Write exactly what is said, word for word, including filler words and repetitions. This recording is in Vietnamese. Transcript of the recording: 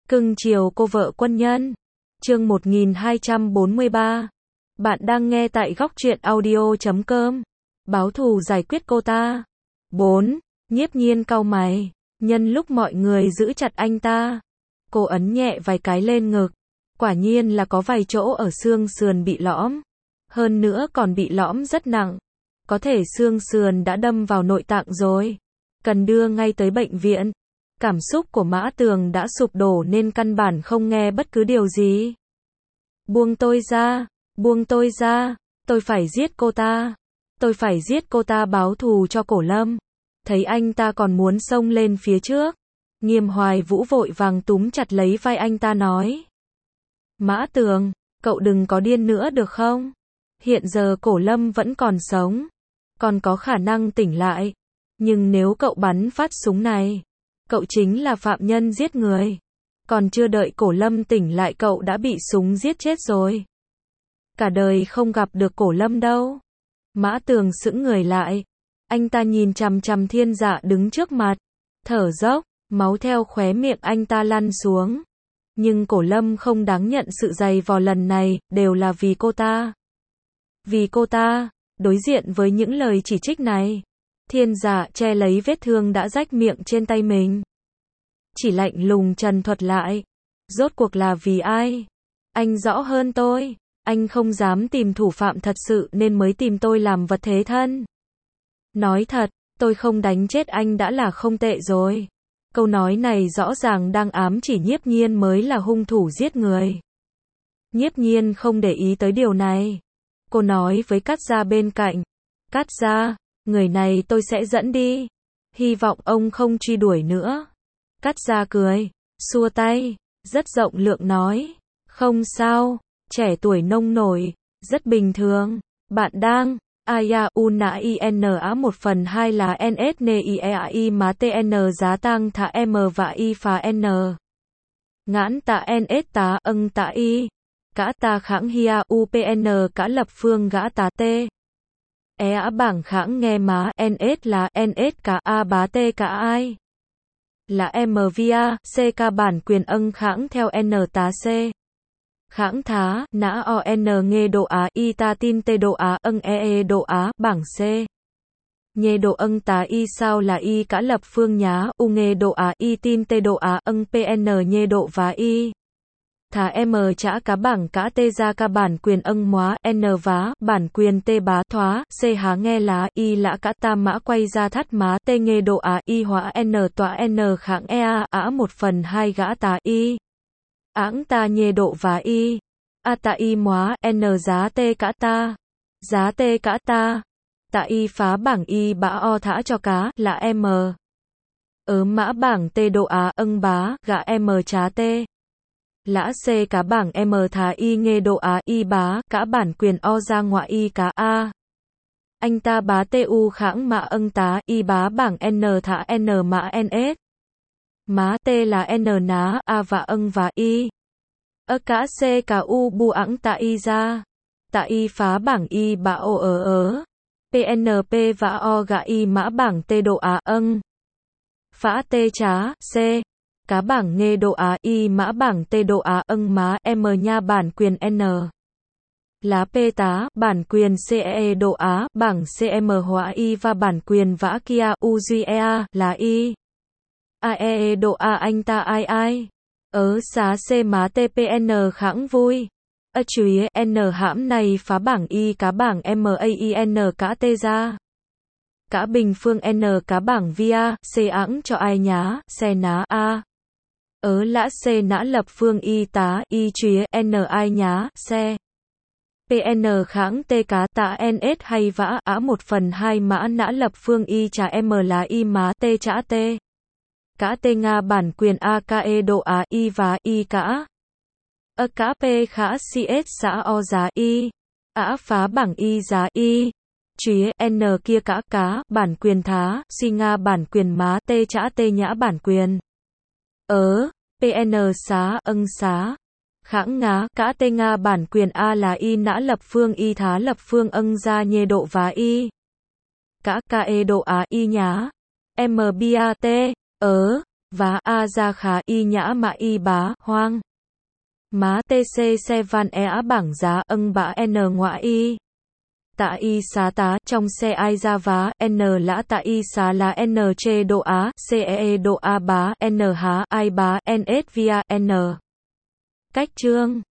Cưng chiều cô vợ quân nhân. Chương một nghìn hai trăm bốn mươi ba. Bạn đang nghe tại góc truyện audio chấm com. Báo thù giải quyết cô ta. bốn. Nhiếp Nhiên cau mày. Nhân lúc mọi người giữ chặt anh ta, cô ấn nhẹ vài cái lên ngực. Quả nhiên là có vài chỗ ở xương sườn bị lõm. Hơn nữa còn bị lõm rất nặng. Có thể xương sườn đã đâm vào nội tạng rồi. Cần đưa ngay tới bệnh viện. Cảm xúc của Mã Tường đã sụp đổ nên căn bản không nghe bất cứ điều gì. Buông tôi ra, buông tôi ra, tôi phải giết cô ta. Tôi phải giết cô ta báo thù cho Cổ Lâm. Thấy anh ta còn muốn xông lên phía trước, Nghiêm Hoài Vũ vội vàng túm chặt lấy vai anh ta nói. Mã Tường, cậu đừng có điên nữa được không? Hiện giờ Cổ Lâm vẫn còn sống, còn có khả năng tỉnh lại. Nhưng nếu cậu bắn phát súng này, cậu chính là phạm nhân giết người. Còn chưa đợi Cổ Lâm tỉnh lại cậu đã bị súng giết chết rồi. Cả đời không gặp được Cổ Lâm đâu. Mã Tường sững người lại. Anh ta nhìn chằm chằm Thiên Dạ đứng trước mặt, thở dốc, máu theo khóe miệng anh ta lăn xuống. Nhưng Cổ Lâm không đáng nhận sự dày vò lần này, đều là vì cô ta. Vì cô ta, đối diện với những lời chỉ trích này, Thiên Dạ che lấy vết thương đã rách miệng trên tay mình. Chỉ lạnh lùng trần thuật lại. Rốt cuộc là vì ai? Anh rõ hơn tôi. Anh không dám tìm thủ phạm thật sự nên mới tìm tôi làm vật thế thân. Nói thật, tôi không đánh chết anh đã là không tệ rồi. Câu nói này rõ ràng đang ám chỉ Nhiếp Nhiên mới là hung thủ giết người. Nhiếp Nhiên không để ý tới điều này. Cô nói với Cát Gia bên cạnh. Cát Gia, người này tôi sẽ dẫn đi. Hy vọng ông không truy đuổi nữa. Cát Gia cười, xua tay, rất rộng lượng nói. Không sao, trẻ tuổi nông nổi, rất bình thường. Bạn đang, Aya Una Ina một phần hai là N S N I E A I má T N giá tăng thả M và I phá N. Ngãn tạ N S tá âng tạ I. Cả ta kháng hia U P N cả lập phương gã tá T. E á bảng kháng nghe má N S là N S cả A bá T cả ai. Là M via C ca bản quyền âng kháng theo N tá C. Kháng thá, nã O N nghe độ á, y ta tin tê độ á, âng e e độ á, bảng C. Nhê độ âng tá y sao là y cả lập phương nhá, u nghe độ á, y tin tê độ á, âng pn nhê độ và y. Thá M chả cá bảng cá tê ra ca bản quyền âng móa, N vá, bản quyền tê bá thoá, C há nghe lá, y lã cả tam mã quay ra thắt má, tê nghe độ á, y hóa N tọa N kháng E A, á một phần hai gã tá y. Áng ta nhê độ và y. A ta y móa, N giá tê cả ta. Giá tê cả ta. Tạ y phá bảng y bã o thả cho cá, là M. Ớm mã bảng tê độ á âng bá, gã M trá tê. Lã C cá bảng M thá y nghe độ á y bá, cả bản quyền o ra ngoại y cá A. Anh ta bá tê u kháng mã âng tá, y bá bảng N thả N mã N S. Má T là N ná, A và âng và Y. Ơ cả C cả U bu ẵng tạ Y ra. Tạ Y phá bảng Y bạ O ở ớ. pê en pê và O gạ Y mã bảng T độ Á âng. Phá T trá, C. Cá bảng nghe độ Á Y mã bảng T độ Á âng má M nha bản quyền N. Lá P tá, bản quyền C E độ Á, bảng C M hóa Y và bản quyền vã kia U duy E A, là Y. A E E độ A anh ta ai ai. Ớ xá C má T P N kháng vui. Ơ chúi N hãm này phá bảng Y cá bảng M A I N cá T ra. Cả bình phương N cá bảng via, C ẵng cho ai nhá, xe ná A. Ớ lã C nã lập phương Y tá, Y chúi N ai nhá, xe. pê en kháng T cá tạ N S hay vã á một phần hai mã nã lập phương Y trả M là Y má T trả T. Cả T Nga bản quyền A K E độ Á Y và Y cả. Ơ cả P khá C S xã O giá Y. Á phá bảng Y giá Y. Chúi N kia cả cá, bản quyền thá, C Nga bản quyền má T trả T nhã bản quyền. Ớ, pê en xá âng xá. Kháng ngá, cả T Nga bản quyền A là Y nã lập phương Y thá lập phương âng ra nhê độ và Y. Cả K E độ Á Y nhá. M B A T. Ớ, Vá a ra khá y nhã mạ y bá, hoang. Má tê xê xe van e á bảng giá âng bã n ngoã y. Tạ y xá tá, trong xe ai ra vá, n lã tạ y xá lá n chê độ á, c e e độ a bá, n há ai bá, n s via, n. Cách chương